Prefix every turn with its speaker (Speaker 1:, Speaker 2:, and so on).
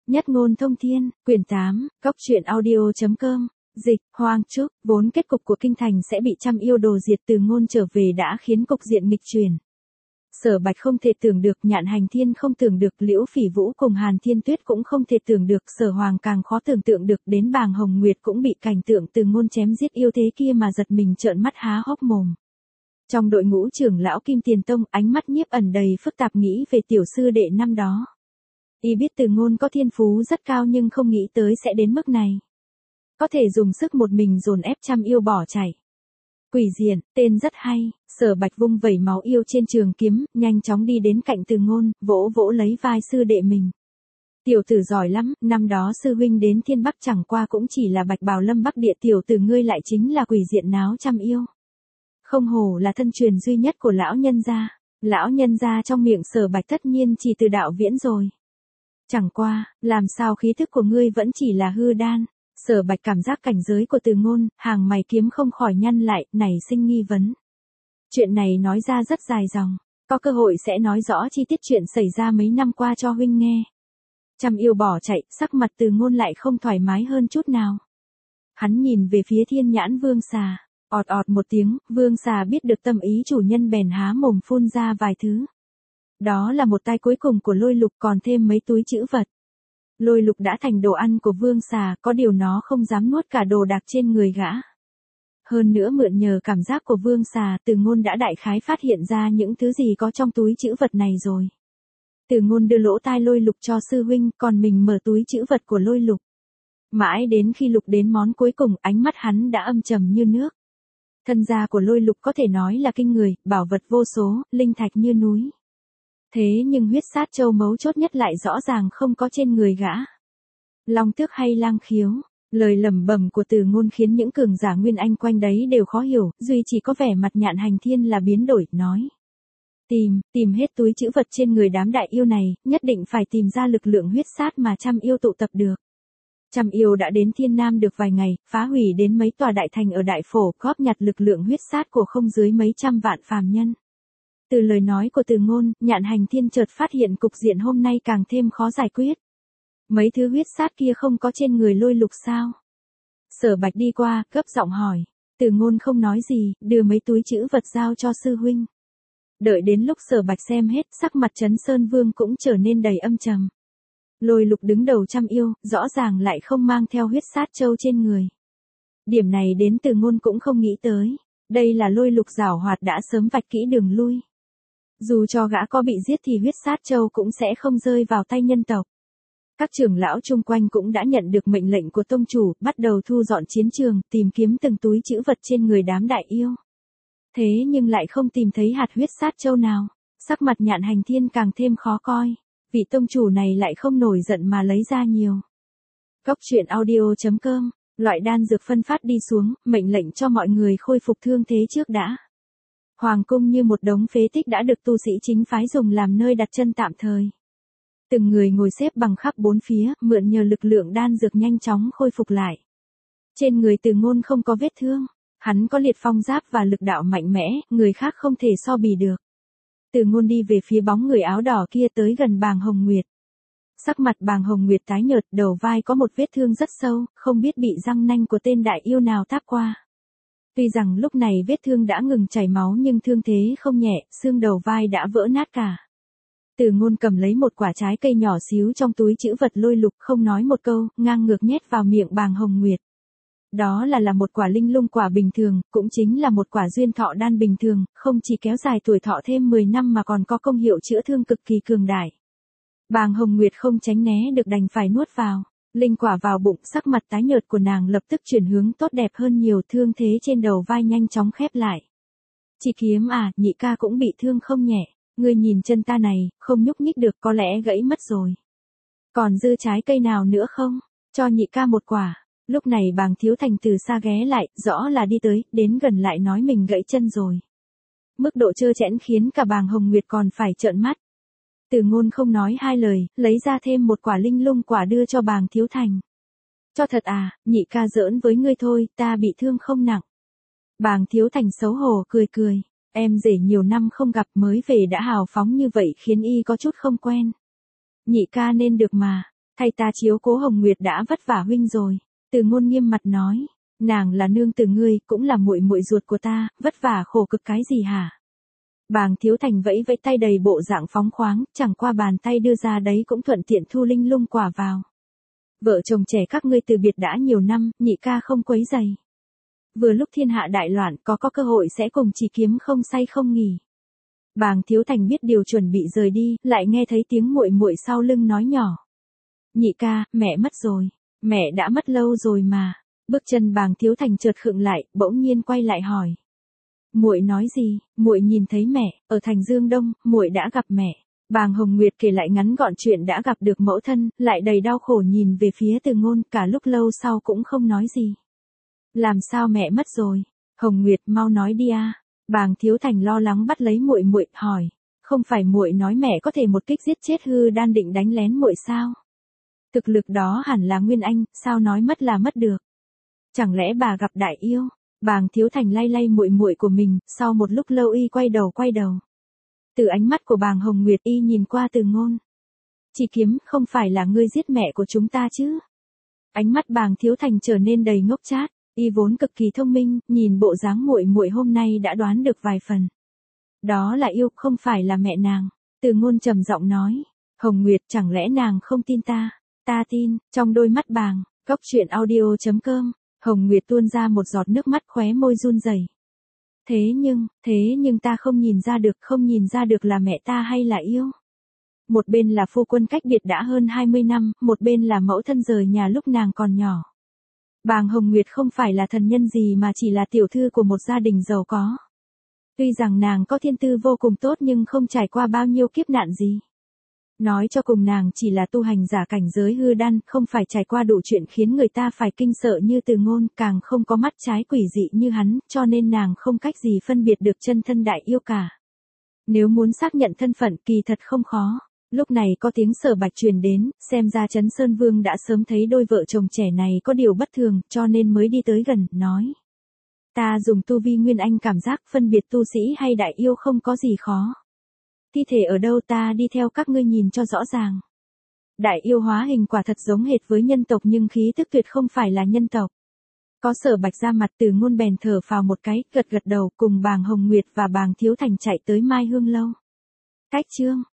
Speaker 1: Nhất ngôn thông thiên, quyển 8, Cốc truyện audio.com, dịch, Hoang Trúc, vốn kết cục của kinh thành sẽ bị trăm yêu đồ diệt Từ Ngôn trở về đã khiến cục diện nghịch chuyển. Sở Bạch không thể tưởng được, Nhạn Hành Thiên không tưởng được, Liễu Phỉ Vũ cùng Hàn Thiên Tuyết cũng không thể tưởng được, Sở Hoàng càng khó tưởng tượng được, đến Bàng Hồng Nguyệt cũng bị cảnh tượng Từ Ngôn chém giết yêu thế kia mà giật mình trợn mắt há hốc mồm. Trong đội ngũ trưởng lão Kim Tiền Tông, ánh mắt Nhiếp Ẩn đầy phức tạp nghĩ về tiểu sư đệ năm đó. Y biết Từ Ngôn có thiên phú rất cao nhưng không nghĩ tới sẽ đến mức này. Có thể dùng sức một mình dồn ép trăm yêu bỏ chạy. Quỷ diện, tên rất hay. Sở Bạch vung vẩy máu yêu trên trường kiếm, nhanh chóng đi đến cạnh Từ Ngôn, vỗ vỗ lấy vai sư đệ mình. Tiểu tử giỏi lắm, năm đó sư huynh đến Thiên Bắc chẳng qua cũng chỉ là Bạch Bào Lâm Bắc Địa, tiểu tử ngươi lại chính là quỷ diện náo trăm yêu. Không hổ là thân truyền duy nhất của lão nhân gia. Lão nhân gia trong miệng Sở Bạch tất nhiên chỉ từ đạo viễn rồi. Chẳng qua, làm sao khí thức của ngươi vẫn chỉ là hư đan? Sở Bạch cảm giác cảnh giới của Từ Ngôn, hàng mày kiếm không khỏi nhăn lại, nảy sinh nghi vấn. Chuyện này nói ra rất dài dòng, có cơ hội sẽ nói rõ chi tiết chuyện xảy ra mấy năm qua cho huynh nghe. Trăm yêu bỏ chạy, sắc mặt Từ Ngôn lại không thoải mái hơn chút nào. Hắn nhìn về phía Thiên Nhãn Vương Xà, ọt ọt một tiếng, Vương Xà biết được tâm ý chủ nhân bèn há mồm phun ra vài thứ. Đó là một tay cuối cùng của Lôi Lục, còn thêm mấy túi trữ vật. Lôi Lục đã thành đồ ăn của Vương Xà, có điều nó không dám nuốt cả đồ đạc trên người gã. Hơn nữa mượn nhờ cảm giác của Vương Xà, Từ Ngôn đã đại khái phát hiện ra những thứ gì có trong túi trữ vật này rồi. Từ Ngôn đưa lỗ tai Lôi Lục cho sư huynh, còn mình mở túi trữ vật của Lôi Lục. Mãi đến khi lục đến món cuối cùng, ánh mắt hắn đã âm trầm như nước. Thân gia của Lôi Lục có thể nói là kinh người, bảo vật vô số, linh thạch như núi. Thế nhưng huyết sát châu mấu chốt nhất lại rõ ràng không có trên người gã. Long tước hay lang khiếu, lời lẩm bẩm của Từ Ngôn khiến những cường giả Nguyên Anh quanh đấy đều khó hiểu, duy chỉ có vẻ mặt Nhạn Hành Thiên là biến đổi, nói. Tìm hết túi trữ vật trên người đám đại yêu này, nhất định phải tìm ra lực lượng huyết sát mà trăm yêu tụ tập được. Trăm yêu đã đến Thiên Nam được vài ngày, phá hủy đến mấy tòa đại thành ở Đại Phổ, góp nhặt lực lượng huyết sát của không dưới mấy trăm vạn phàm nhân. Từ lời nói của Từ Ngôn, Nhạn Hành Thiên chợt phát hiện cục diện hôm nay càng thêm khó giải quyết. Mấy thứ huyết sát kia không có trên người Lôi Lục sao? Sở Bạch đi qua, gấp giọng hỏi. Từ Ngôn không nói gì, đưa mấy túi trữ vật giao cho sư huynh. Đợi đến lúc Sở Bạch xem hết, sắc mặt Trấn Sơn Vương cũng trở nên đầy âm trầm. Lôi Lục đứng đầu trăm yêu, rõ ràng lại không mang theo huyết sát châu trên người. Điểm này đến Từ Ngôn cũng không nghĩ tới. Đây là Lôi Lục giảo hoạt đã sớm vạch kỹ đường lui. Dù cho gã có bị giết thì huyết sát châu cũng sẽ không rơi vào tay nhân tộc. Các trưởng lão chung quanh cũng đã nhận được mệnh lệnh của tông chủ, bắt đầu thu dọn chiến trường, tìm kiếm từng túi trữ vật trên người đám đại yêu. Thế nhưng lại không tìm thấy hạt huyết sát châu nào, sắc mặt Nhạn Hành Thiên càng thêm khó coi. Vị tông chủ này lại không nổi giận mà lấy ra nhiều. Cốc truyện audio.com, loại đan dược phân phát đi xuống, mệnh lệnh cho mọi người khôi phục thương thế trước đã. Hoàng cung như một đống phế tích đã được tu sĩ chính phái dùng làm nơi đặt chân tạm thời. Từng người ngồi xếp bằng khắp bốn phía, mượn nhờ lực lượng đan dược nhanh chóng khôi phục lại. Trên người Từ Ngôn không có vết thương, hắn có liệt phong giáp và lực đạo mạnh mẽ, người khác không thể so bì được. Từ Ngôn đi về phía bóng người áo đỏ kia, tới gần Bàng Hồng Nguyệt. Sắc mặt Bàng Hồng Nguyệt tái nhợt, đầu vai có một vết thương rất sâu, không biết bị răng nanh của tên đại yêu nào táp qua. Tuy rằng lúc này vết thương đã ngừng chảy máu nhưng thương thế không nhẹ, xương đầu vai đã vỡ nát cả. Từ Ngôn cầm lấy một quả trái cây nhỏ xíu trong túi trữ vật Lôi Lục, không nói một câu, ngang ngược nhét vào miệng Bàng Hồng Nguyệt. Đó là một quả linh lung quả bình thường, cũng chính là một quả duyên thọ đan bình thường, không chỉ kéo dài tuổi thọ thêm 10 năm mà còn có công hiệu chữa thương cực kỳ cường đại. Bàng Hồng Nguyệt không tránh né được đành phải nuốt vào. Linh quả vào bụng, sắc mặt tái nhợt của nàng lập tức chuyển hướng tốt đẹp hơn nhiều, thương thế trên đầu vai nhanh chóng khép lại. Chị Kiếm à, nhị ca cũng bị thương không nhẹ, ngươi nhìn chân ta này, không nhúc nhích được, có lẽ gãy mất rồi. Còn dư trái cây nào nữa không? Cho nhị ca một quả. Lúc này Bàng Thiếu Thành từ xa ghé lại, rõ là đi tới, đến gần lại nói mình gãy chân rồi. Mức độ trơ trẽn khiến cả Bàng Hồng Nguyệt còn phải trợn mắt. Từ Ngôn không nói hai lời, lấy ra thêm một quả linh lung quả đưa cho Bàng Thiếu Thành. Cho thật à, nhị ca giỡn với ngươi thôi, ta bị thương không nặng. Bàng Thiếu Thành xấu hổ cười cười, em rể nhiều năm không gặp mới về đã hào phóng như vậy khiến y có chút không quen. Nhị ca nên được mà. Thay ta chiếu cố Hồng Nguyệt đã vất vả huynh rồi. Từ Ngôn nghiêm mặt nói, nàng là nương tử ngươi, cũng là muội muội ruột của ta, vất vả khổ cực cái gì hả? Bàng Thiếu Thành vẫy vẫy tay đầy bộ dạng phóng khoáng, chẳng qua bàn tay đưa ra đấy cũng thuận tiện thu linh lung quả vào. Vợ chồng trẻ các ngươi từ biệt đã nhiều năm, nhị ca không quấy rầy. Vừa lúc thiên hạ đại loạn có cơ hội sẽ cùng Chỉ Kiếm không say không nghỉ. Bàng Thiếu Thành biết điều chuẩn bị rời đi, lại nghe thấy tiếng muội muội sau lưng nói nhỏ. Nhị ca, mẹ mất rồi. Mẹ đã mất lâu rồi mà. Bước chân Bàng Thiếu Thành chợt khựng lại, bỗng nhiên quay lại hỏi. Muội nói gì? Muội nhìn thấy mẹ, ở thành Dương Đông, muội đã gặp mẹ. Bàng Hồng Nguyệt kể lại ngắn gọn chuyện đã gặp được mẫu thân, lại đầy đau khổ nhìn về phía Từ Ngôn, cả lúc lâu sau cũng không nói gì. Làm sao mẹ mất rồi? Hồng Nguyệt mau nói đi a. Bàng Thiếu Thành lo lắng bắt lấy muội muội, hỏi, không phải muội nói mẹ có thể một kích giết chết hư đan định đánh lén muội sao? Thực lực đó hẳn là nguyên anh, sao nói mất là mất được? Chẳng lẽ bà gặp đại yêu? Bàng Thiếu Thành lay lay muội muội của mình, sau một lúc lâu y quay đầu. Từ ánh mắt của Bàng Hồng Nguyệt y nhìn qua Từ Ngôn. Chỉ Kiếm, không phải là ngươi giết mẹ của chúng ta chứ? Ánh mắt Bàng Thiếu Thành trở nên đầy ngốc chát, y vốn cực kỳ thông minh, nhìn bộ dáng muội muội hôm nay đã đoán được vài phần. Đó là yêu, không phải là mẹ nàng. Từ Ngôn trầm giọng nói, Hồng Nguyệt chẳng lẽ nàng không tin ta? Ta tin. Trong đôi mắt Bàng, Cóc Truyện Audio.com, Hồng Nguyệt tuôn ra một giọt nước mắt, khóe môi run rẩy. Thế nhưng ta không nhìn ra được là mẹ ta hay là yêu. Một bên là phu quân cách biệt đã hơn 20 năm, một bên là mẫu thân rời nhà lúc nàng còn nhỏ. Bàng Hồng Nguyệt không phải là thần nhân gì mà chỉ là tiểu thư của một gia đình giàu có. Tuy rằng nàng có thiên tư vô cùng tốt nhưng không trải qua bao nhiêu kiếp nạn gì. Nói cho cùng nàng chỉ là tu hành giả cảnh giới hư đan, không phải trải qua đủ chuyện khiến người ta phải kinh sợ như Từ Ngôn, càng không có mắt trái quỷ dị như hắn, cho nên nàng không cách gì phân biệt được chân thân đại yêu cả. Nếu muốn xác nhận thân phận kỳ thật không khó. Lúc này có tiếng Sở Bạch truyền đến, xem ra Trấn Sơn Vương đã sớm thấy đôi vợ chồng trẻ này có điều bất thường, cho nên mới đi tới gần, nói. Ta dùng tu vi nguyên anh cảm giác phân biệt tu sĩ hay đại yêu không có gì khó. Thi thể ở đâu ta đi theo các ngươi nhìn cho rõ ràng. Đại yêu hóa hình quả thật giống hệt với nhân tộc nhưng khí tức tuyệt không phải là nhân tộc. Có Sở Bạch ra mặt, Từ Ngôn bèn thở phào một cái, gật đầu cùng Bàng Hồng Nguyệt và Bàng Thiếu Thành chạy tới Mai Hương Lâu. Cách chương